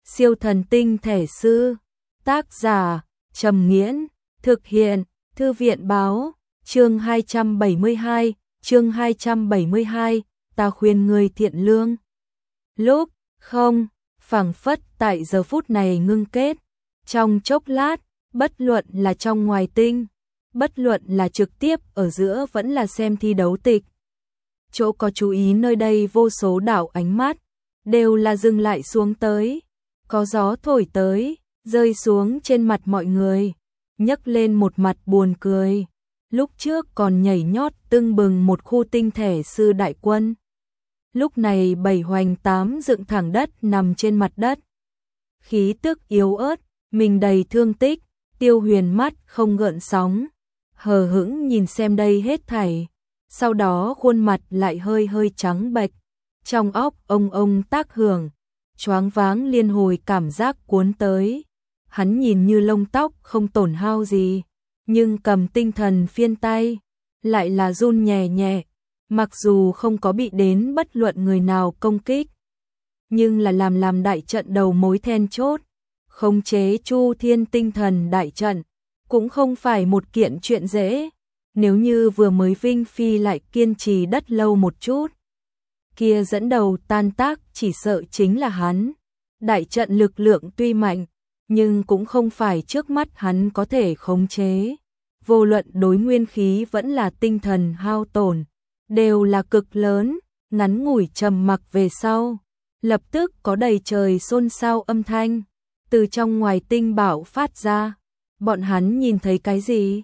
Siêu thần tinh thể sư. Tác giả Trầm Nghiễn. Thực hiện Thư viện báo. Chương 272, ta khuyên người thiện lương. Lúc không, phảng phất tại giờ phút này ngưng kết. Trong chốc lát, bất luận là trong ngoài tinh, bất luận là trực tiếp ở giữa vẫn là xem thi đấu tịch. Chỗ có chú ý nơi đây vô số đảo ánh mắt, đều là dừng lại xuống tới. Có gió thổi tới, rơi xuống trên mặt mọi người, nhấc lên một mặt buồn cười. Lúc trước còn nhảy nhót tưng bừng một khu tinh thể sư đại quân. Lúc này 7 hoành 8 dựng thẳng đất nằm trên mặt đất. Khí tức yếu ớt, mình đầy thương tích, Tiêu Huyền mắt không gợn sóng, hờ hững nhìn xem đây hết thảy. Sau đó khuôn mặt lại hơi hơi trắng bệch, trong óc ông tác hưởng, choáng váng liên hồi cảm giác cuốn tới. Hắn nhìn như lông tóc không tổn hao gì, nhưng cầm tinh thần phiên tay, lại là run nhẹ nhẹ, mặc dù không có bị đến bất luận người nào công kích. Nhưng là làm đại trận đầu mối then chốt, khống chế Chu Thiên tinh thần đại trận, cũng không phải một kiện chuyện dễ. Nếu như vừa mới Vinh Phi lại kiên trì đất lâu một chút, kia dẫn đầu tan tác chỉ sợ chính là hắn. Đại trận lực lượng tuy mạnh, nhưng cũng không phải trước mắt hắn có thể khống chế. Vô luận đối nguyên khí vẫn là tinh thần hao tổn, đều là cực lớn. Ngắn ngủi trầm mặc về sau, lập tức có đầy trời xôn xao âm thanh từ trong ngoài tinh bạo phát ra. Bọn hắn nhìn thấy cái gì?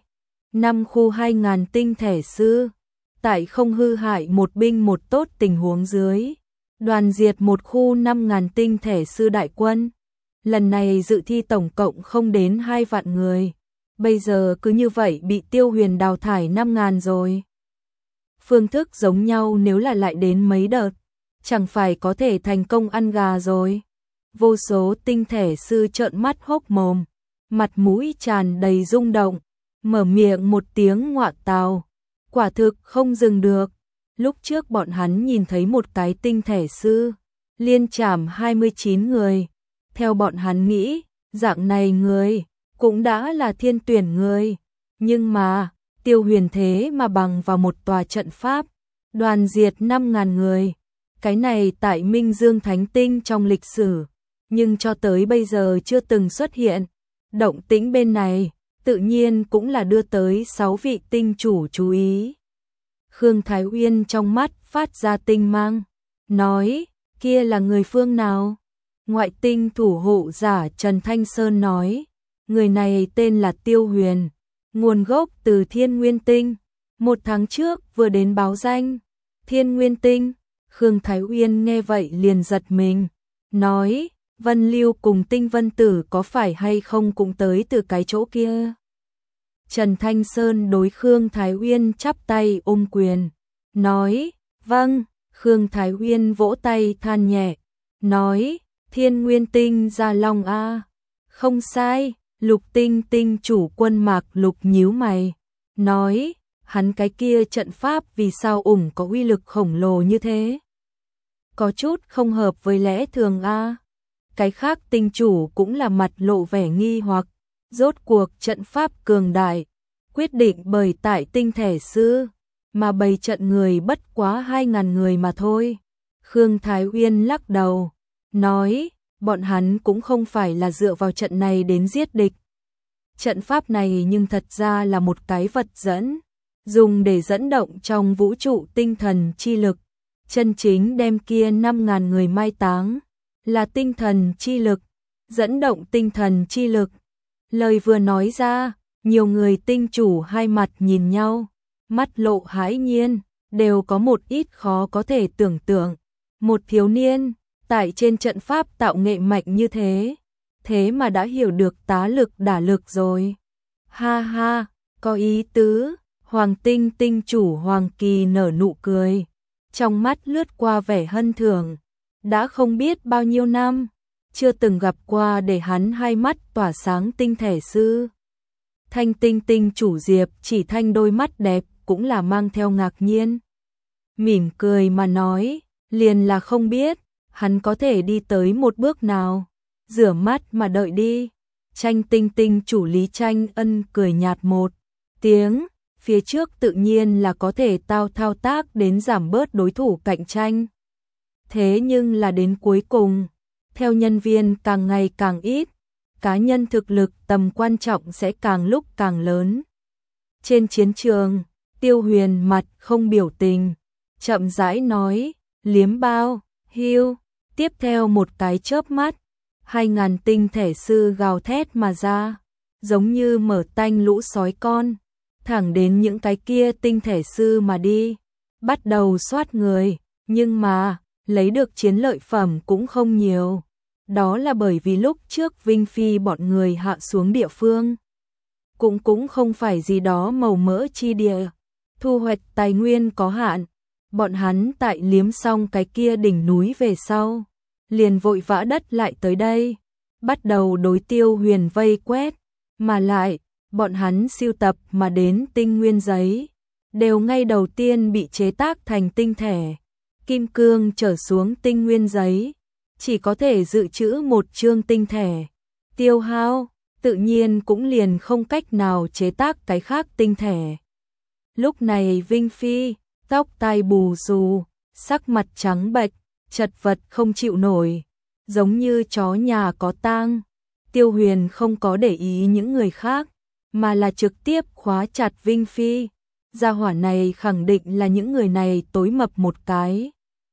5 khu 2000 tinh thể sư, tại không hư hại một binh một tốt tình huống dưới, đoàn diệt một khu 5000 tinh thể sư đại quân. Lần này dự thi tổng cộng không đến 2 vạn người, bây giờ cứ như vậy bị Tiêu Huyền đào thải 5000 rồi. Phương thức giống nhau nếu là lại đến mấy đợt, chẳng phải có thể thành công ăn gà rồi. Vô số tinh thể sư trợn mắt hốc mồm, mặt mũi tràn đầy rung động, mở miệng một tiếng ngọa tào, quả thực không dừng được. Lúc trước bọn hắn nhìn thấy một cái tinh thể sư, liên trảm 29 người. Theo bọn hắn nghĩ, dạng này người, cũng đã là thiên tuyển người. Nhưng mà, Tiêu Huyền thế mà bằng vào một tòa trận pháp, đoàn diệt 5000 người. Cái này tại Minh Dương Thánh Tinh trong lịch sử, nhưng cho tới bây giờ chưa từng xuất hiện. Động tĩnh bên này, tự nhiên cũng là đưa tới 6 vị tinh chủ chú ý. Khương Thái Uyên trong mắt phát ra tinh mang, nói, kia là người phương nào? Ngoại tinh thủ hộ giả Trần Thanh Sơn nói, người này tên là Tiêu Huyền, nguồn gốc từ Thiên Nguyên Tinh. 1 tháng trước vừa đến báo danh. Thiên Nguyên Tinh. Khương Thái Uyên nghe vậy liền giật mình, nói, Vân Lưu cùng Tinh Vân Tử có phải hay không cũng tới từ cái chỗ kia? Trần Thanh Sơn đối Khương Thái Uyên chắp tay ôm quyền, nói, vâng. Khương Thái Uyên vỗ tay than nhẹ, nói, Thiên Nguyên Tinh Gia Long a. Không sai. Lục Tinh tinh chủ quân Mạc Lục nhíu mày, nói, hắn cái kia trận pháp vì sao có uy lực khổng lồ như thế? Có chút không hợp với lẽ thường a. Cái khác tinh chủ cũng là mặt lộ vẻ nghi hoặc, rốt cuộc trận pháp cường đại, quyết định bởi tại tinh thể sư, mà bày trận người bất quá 2000 người mà thôi. Khương Thái Uyên lắc đầu, nói, bọn hắn cũng không phải là dựa vào trận này đến giết địch. Trận pháp này nhưng thật ra là một cái vật dẫn, dùng để dẫn động trong vũ trụ tinh thần chi lực, chân chính đem kia 5000 người mai táng, là tinh thần chi lực, dẫn động tinh thần chi lực. Lời vừa nói ra, nhiều người tinh chủ hai mặt nhìn nhau, mắt lộ hãi nhiên, đều có một ít khó có thể tưởng tượng. Một thiếu niên, tại trên trận pháp tạo nghệ mạnh như thế, thế mà đã hiểu được tá lực đả lực rồi. Ha ha, có ý tứ. Hoàng tinh tinh chủ Hoàng Kỳ nở nụ cười, trong mắt lướt qua vẻ hân thưởng. Đã không biết bao nhiêu năm, chưa từng gặp qua để hắn hai mắt tỏa sáng tinh thể sư. Thanh tinh tinh chủ Diệp Chỉ Thanh đôi mắt đẹp cũng là mang theo ngạc nhiên. Mỉm cười mà nói, liền là không biết, hắn có thể đi tới một bước nào. rửa mắt mà đợi đi. Tranh Tinh Tinh chủ Lý Tranh Ân cười nhạt một tiếng, phía trước tự nhiên là có thể thao tác đến giảm bớt đối thủ cạnh tranh. Thế nhưng là đến cuối cùng, theo nhân viên càng ngày càng ít, cá nhân thực lực tầm quan trọng sẽ càng lúc càng lớn. Trên chiến trường, Tiêu Huyền mặt không biểu tình, chậm rãi nói, liếm bao, hưu, tiếp theo một cái chớp mắt, 2000 tinh thể sư gào thét mà ra, giống như mở tanh lũ sói con, thẳng đến những cái kia tinh thể sư mà đi, bắt đầu soát người, nhưng mà, lấy được chiến lợi phẩm cũng không nhiều. Đó là bởi vì lúc trước Vinh Phi bọn người hạ xuống địa phương, cũng không phải gì đó màu mỡ chi địa, thu hoạch tài nguyên có hạn, bọn hắn tại liếm xong cái kia đỉnh núi về sau, liền vội vã đất lại tới đây, bắt đầu đối Tiêu Huyền vây quét, mà lại, bọn hắn sưu tập mà đến tinh nguyên giấy, đều ngay đầu tiên bị chế tác thành tinh thể, kim cương trở xuống tinh nguyên giấy, chỉ có thể dự trữ một chương tinh thể, tiêu hao, tự nhiên cũng liền không cách nào chế tác cái khác tinh thể. Lúc này Vinh Phi, tóc tai bù xù, sắc mặt trắng bệch, chật vật không chịu nổi, giống như chó nhà có tang. Tiêu Huyền không có để ý những người khác, mà là trực tiếp khóa chặt Vinh Phi. Gia hỏa này khẳng định là những người này tối mập một cái.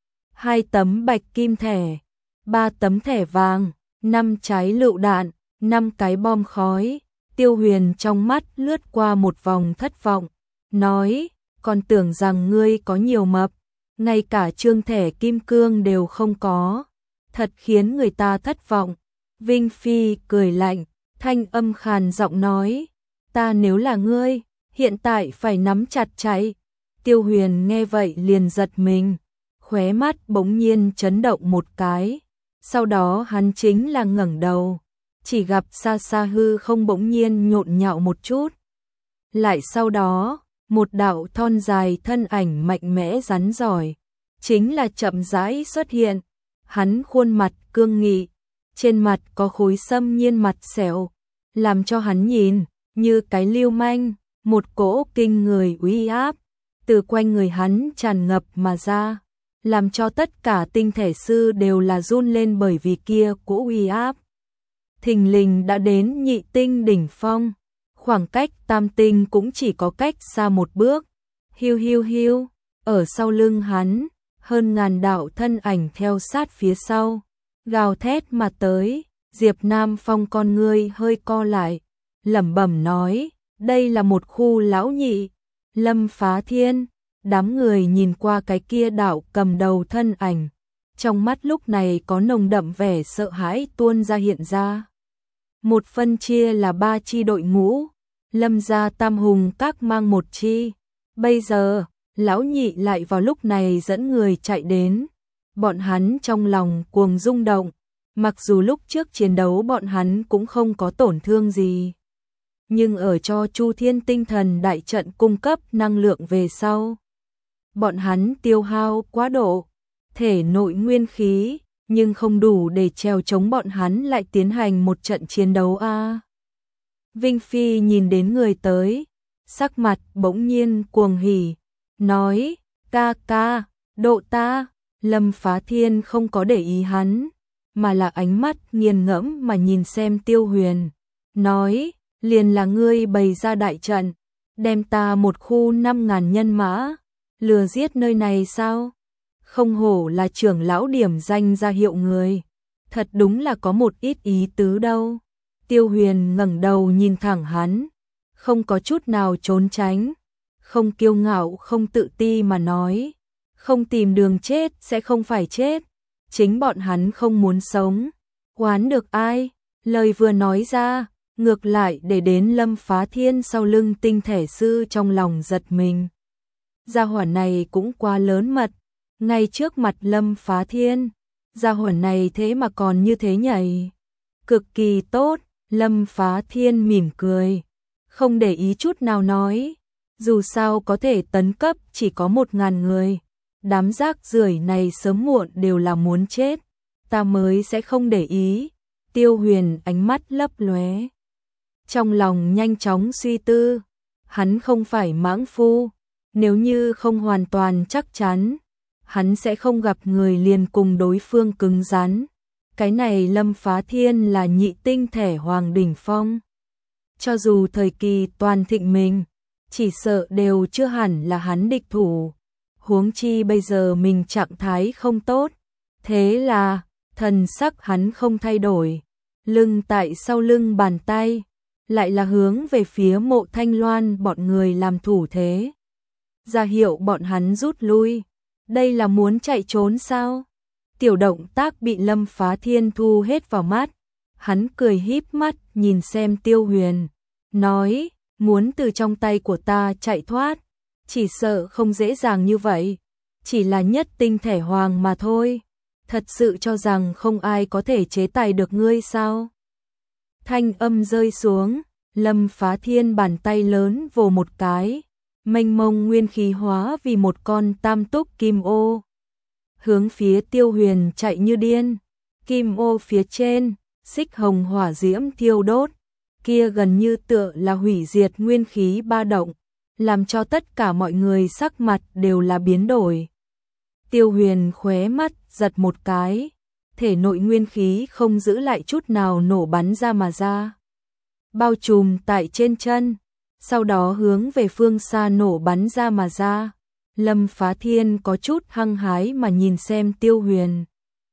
2 tấm bạch kim thẻ, 3 tấm thẻ vàng, 5 trái lựu đạn, 5 cái bom khói. Tiêu Huyền trong mắt lướt qua một vòng thất vọng, nói, còn tưởng rằng ngươi có nhiều mập, ngay cả trương thẻ kim cương đều không có, thật khiến người ta thất vọng. Vinh Phi cười lạnh, thanh âm khàn giọng nói, ta nếu là ngươi, hiện tại phải nắm chặt chạy. Tiêu Huyền nghe vậy liền giật mình, khóe mắt bỗng nhiên chấn động một cái, sau đó hắn chính là ngẩng đầu, chỉ gặp xa xa hư không bỗng nhiên nhộn nhạo một chút. Lại sau đó, một đạo thon dài thân ảnh mạnh mẽ rắn giỏi, chính là chậm rãi xuất hiện, hắn khuôn mặt cương nghị, trên mặt có khối xâm nhiên mặt sẹo, làm cho hắn nhìn như cái lưu manh, một cỗ kinh người uy áp từ quanh người hắn tràn ngập mà ra, làm cho tất cả tinh thể sư đều là run lên bởi vì kia cỗ uy áp. Thình lình đã đến nhị tinh đỉnh phong, khoảng cách tam tinh cũng chỉ có cách xa một bước. Hiu hiu hiu, ở sau lưng hắn, hơn ngàn đạo thân ảnh theo sát phía sau, gào thét mà tới. Diệp Nam Phong con ngươi hơi co lại, lẩm bẩm nói, đây là một khu lão nhị, Lâm Phá Thiên. Đám người nhìn qua cái kia đạo cầm đầu thân ảnh, trong mắt lúc này có nồng đậm vẻ sợ hãi tuôn ra hiện ra. Một phân chia là 3 chi đội ngũ, Lâm gia Tam Hùng các mang một chi. Bây giờ, lão nhị lại vào lúc này dẫn người chạy đến. Bọn hắn trong lòng cuồng rung động, mặc dù lúc trước chiến đấu bọn hắn cũng không có tổn thương gì. Nhưng ở cho Chu Thiên tinh thần đại trận cung cấp năng lượng về sau, bọn hắn tiêu hao quá độ, thể nội nguyên khí, nhưng không đủ để trèo chống bọn hắn lại tiến hành một trận chiến đấu a. Vinh Phi nhìn đến người tới, sắc mặt bỗng nhiên cuồng hỉ, nói, ca ca, độ ta. Lâm Phá Thiên không có để ý hắn, mà là ánh mắt nghiền ngẫm mà nhìn xem Tiêu Huyền, nói, liền là ngươi bày ra đại trận, đem ta một khu 5000 nhân mã, lừa giết nơi này sao? Không hổ là trưởng lão điểm danh ra hiệu người, thật đúng là có một ít ý tứ đâu. Tiêu Huyền ngẩng đầu nhìn thẳng hắn, không có chút nào trốn tránh, không kiêu ngạo không tự ti mà nói, không tìm đường chết sẽ không phải chết, chính bọn hắn không muốn sống, oán được ai? Lời vừa nói ra, ngược lại để đến Lâm Phá Thiên sau lưng tinh thể sư trong lòng giật mình. Gia hỏa này cũng quá lớn mật, ngay trước mặt Lâm Phá Thiên, gia hỏa này thế mà còn như thế nhảy. Cực kỳ tốt, Lâm Phá Thiên mỉm cười, không để ý chút nào nói, dù sao có thể tấn cấp chỉ có 1000 người, đám rác rưởi này sớm muộn đều là muốn chết, ta mới sẽ không để ý. Tiêu Huyền ánh mắt lấp lóe. Trong lòng nhanh chóng suy tư, hắn không phải mãng phu, nếu như không hoàn toàn chắc chắn, hắn sẽ không gặp người liền cùng đối phương cứng rắn. Cái này Lâm Phá Thiên là nhị tinh thể hoàng đỉnh phong. Cho dù thời kỳ toàn thịnh mình, chỉ sợ đều chưa hẳn là hắn địch thủ. Huống chi bây giờ mình trạng thái không tốt. Thế là, thần sắc hắn không thay đổi. Lưng tại sau lưng bàn tay, lại là hướng về phía Mộ Thanh Loan bọn người làm thủ thế. Ra hiệu bọn hắn rút lui. Đây là muốn chạy trốn sao? Tiểu động tác bị Lâm Phá Thiên thu hết vào mắt. Hắn cười híp mắt nhìn xem Tiêu Huyền. Nói, muốn từ trong tay của ta chạy thoát. Chỉ sợ không dễ dàng như vậy. Chỉ là nhất tinh thể hoàng mà thôi. Thật sự cho rằng không ai có thể chế tài được ngươi sao? Thanh âm rơi xuống. Lâm Phá Thiên bàn tay lớn vồ một cái. Mênh mông nguyên khí hóa vì một con tam túc kim ô. Hướng phía Tiêu Huyền chạy như điên. Kim ô phía trên, xích hồng hỏa diễm thiêu đốt. Kia gần như tựa là hủy diệt nguyên khí ba động, làm cho tất cả mọi người sắc mặt đều là biến đổi. Tiêu Huyền khóe mắt giật một cái, thể nội nguyên khí không giữ lại chút nào nổ bắn ra mà ra. Bao trùm tại trên chân, sau đó hướng về phương xa nổ bắn ra mà ra. Lâm Phá Thiên có chút hăng hái mà nhìn xem Tiêu Huyền.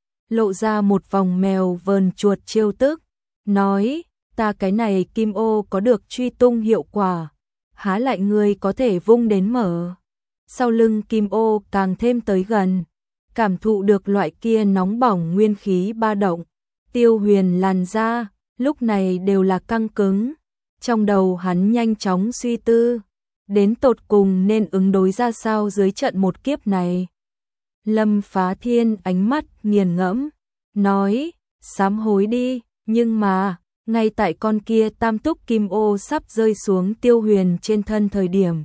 Lộ ra một vòng mèo vờn chuột trêu tức, nói, ta cái này kim ô có được truy tung hiệu quả, há lại ngươi có thể vung đến mở. Sau lưng kim ô càng thêm tới gần, cảm thụ được loại kia nóng bỏng nguyên khí ba động. Tiêu Huyền làn ra, lúc này đều là căng cứng. Trong đầu hắn nhanh chóng suy tư, đến tột cùng nên ứng đối ra sao dưới trận một kiếp này. Lâm Phá Thiên ánh mắt nghiền ngẫm, nói, sám hối đi, nhưng mà, ngay tại con kia tam túc kim ô sắp rơi xuống Tiêu Huyền trên thân thời điểm.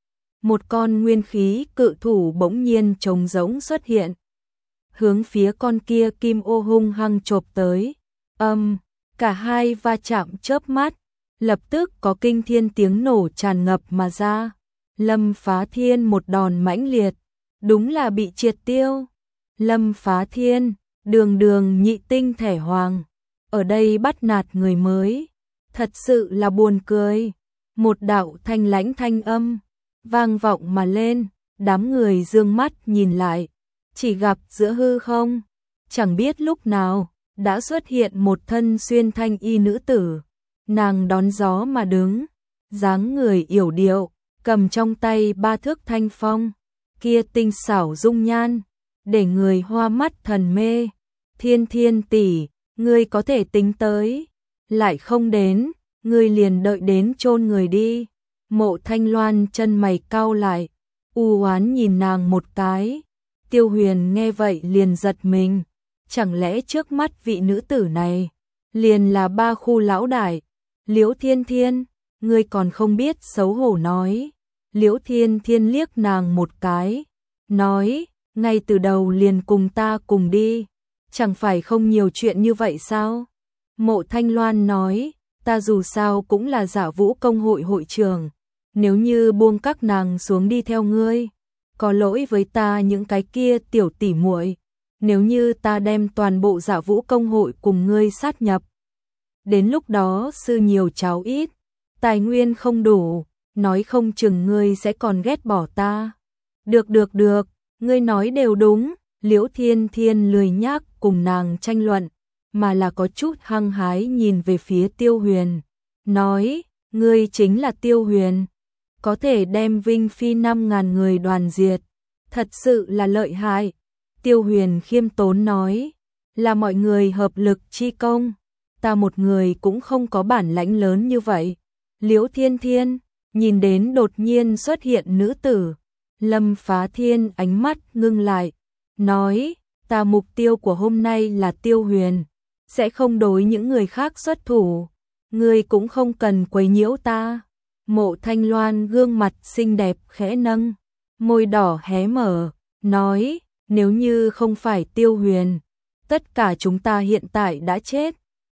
Một con nguyên khí cự thủ bỗng nhiên trống rỗng xuất hiện. Hướng phía con kia kim ô hung hăng chộp tới. Cả hai va chạm chớp mắt. Lập tức có kinh thiên tiếng nổ tràn ngập mà ra. Lâm Phá Thiên một đòn mãnh liệt. Đúng là bị triệt tiêu. Lâm Phá Thiên, đường đường nhị tinh thể hoàng. Ở đây bắt nạt người mới. Thật sự là buồn cười. Một đạo thanh lãnh thanh âm vang vọng mà lên. Đám người dương mắt nhìn lại. Chỉ gặp giữa hư không, chẳng biết lúc nào, đã xuất hiện một thân xuyên thanh y nữ tử. Nàng đón gió mà đứng, dáng người yểu điệu, cầm trong tay 3 thước thanh phong, kia tinh xảo dung nhan, để người hoa mắt thần mê. Thiên Thiên tỷ, ngươi có thể tính tới, lại không đến, ngươi liền đợi đến chôn người đi. Mộ Thanh Loan chân mày cau lại, u oán nhìn nàng một cái. Tiêu Huyền nghe vậy liền giật mình, chẳng lẽ trước mắt vị nữ tử này liền là Ba Khu lão đại? Liễu Thiên Thiên, ngươi còn không biết xấu hổ nói. Liễu Thiên Thiên liếc nàng một cái, nói, ngay từ đầu liền cùng ta cùng đi, chẳng phải không nhiều chuyện như vậy sao? Mộ Thanh Loan nói, ta dù sao cũng là Giả Vũ công hội hội trưởng, nếu như buông các nàng xuống đi theo ngươi, có lỗi với ta những cái kia tiểu tỷ muội. Nếu như ta đem toàn bộ Giả Vũ công hội cùng ngươi sát nhập, đến lúc đó sư nhiều cháu ít, tài nguyên không đủ, nói không chừng ngươi sẽ còn ghét bỏ ta. Được, ngươi nói đều đúng. Liễu Thiên Thiên lười nhác cùng nàng tranh luận, mà là có chút hăng hái nhìn về phía Tiêu Huyền, nói, ngươi chính là Tiêu Huyền, có thể đem Vinh Phi 5.000 người đoàn diệt, thật sự là lợi hại. Tiêu Huyền khiêm tốn nói, là mọi người hợp lực chi công, ta một người cũng không có bản lãnh lớn như vậy. Liễu Thiên Thiên, nhìn đến đột nhiên xuất hiện nữ tử, Lâm Phá Thiên ánh mắt ngưng lại, nói, ta mục tiêu của hôm nay là Tiêu Huyền, sẽ không đối những người khác xuất thủ, ngươi cũng không cần quấy nhiễu ta. Mộ Thanh Loan gương mặt xinh đẹp khẽ nâng, môi đỏ hé mở, nói, nếu như không phải Tiêu Huyền, tất cả chúng ta hiện tại đã chết.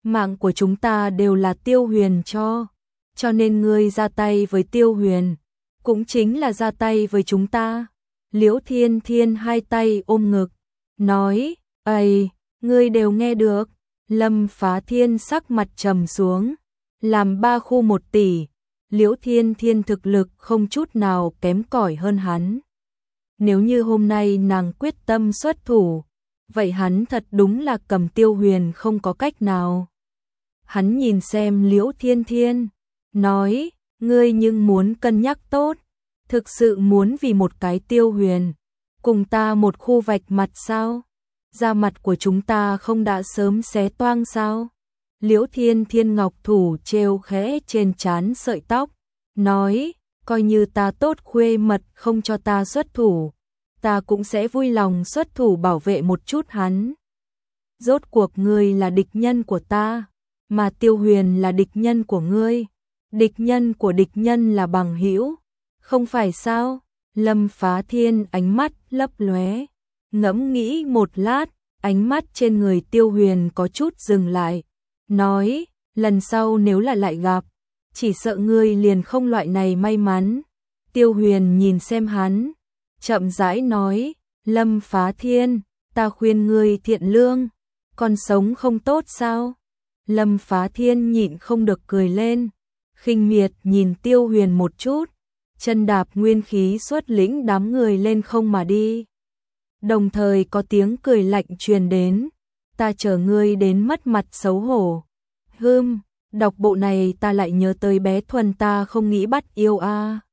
mạng của chúng ta đều là Tiêu Huyền cho nên ngươi ra tay với Tiêu Huyền, cũng chính là ra tay với chúng ta. Liễu Thiên Thiên hai tay ôm ngực, nói, ây, ngươi đều nghe được. Lâm Phá Thiên sắc mặt trầm xuống, làm 3 khu 1 tỷ, Liễu Thiên Thiên thực lực không chút nào kém cỏi hơn hắn. Nếu như hôm nay nàng quyết tâm xuất thủ, vậy hắn thật đúng là cầm Tiêu Huyền không có cách nào. Hắn nhìn xem Liễu Thiên Thiên, nói, ngươi nhưng muốn cân nhắc tốt, thực sự muốn vì một cái Tiêu Huyền, cùng ta một khu vạch mặt sao? Da mặt của chúng ta không đã sớm xé toang sao? Liễu Thiên Thiên ngọc thủ treo khẽ trên trán sợi tóc, nói, coi như ta tốt khuê mật không cho ta xuất thủ, ta cũng sẽ vui lòng xuất thủ bảo vệ một chút hắn. Rốt cuộc ngươi là địch nhân của ta, mà Tiêu Huyền là địch nhân của ngươi. Địch nhân của địch nhân là bằng hữu, không phải sao? Lâm Phá Thiên ánh mắt lấp lóe, ngẫm nghĩ một lát, ánh mắt trên người Tiêu Huyền có chút dừng lại, nói, lần sau nếu là lại gặp, chỉ sợ ngươi liền không loại này may mắn. Tiêu Huyền nhìn xem hắn, chậm rãi nói, Lâm Phá Thiên, ta khuyên ngươi thiện lương, còn sống không tốt sao? Lâm Phá Thiên nhịn không được cười lên, khinh miệt nhìn Tiêu Huyền một chút, chân đạp nguyên khí xuất lĩnh đám người lên không mà đi. Đồng thời có tiếng cười lạnh truyền đến, ta chờ ngươi đến mất mặt xấu hổ. Đọc bộ này ta lại nhớ tới bé Thuần ta không nghĩ bắt yêu a.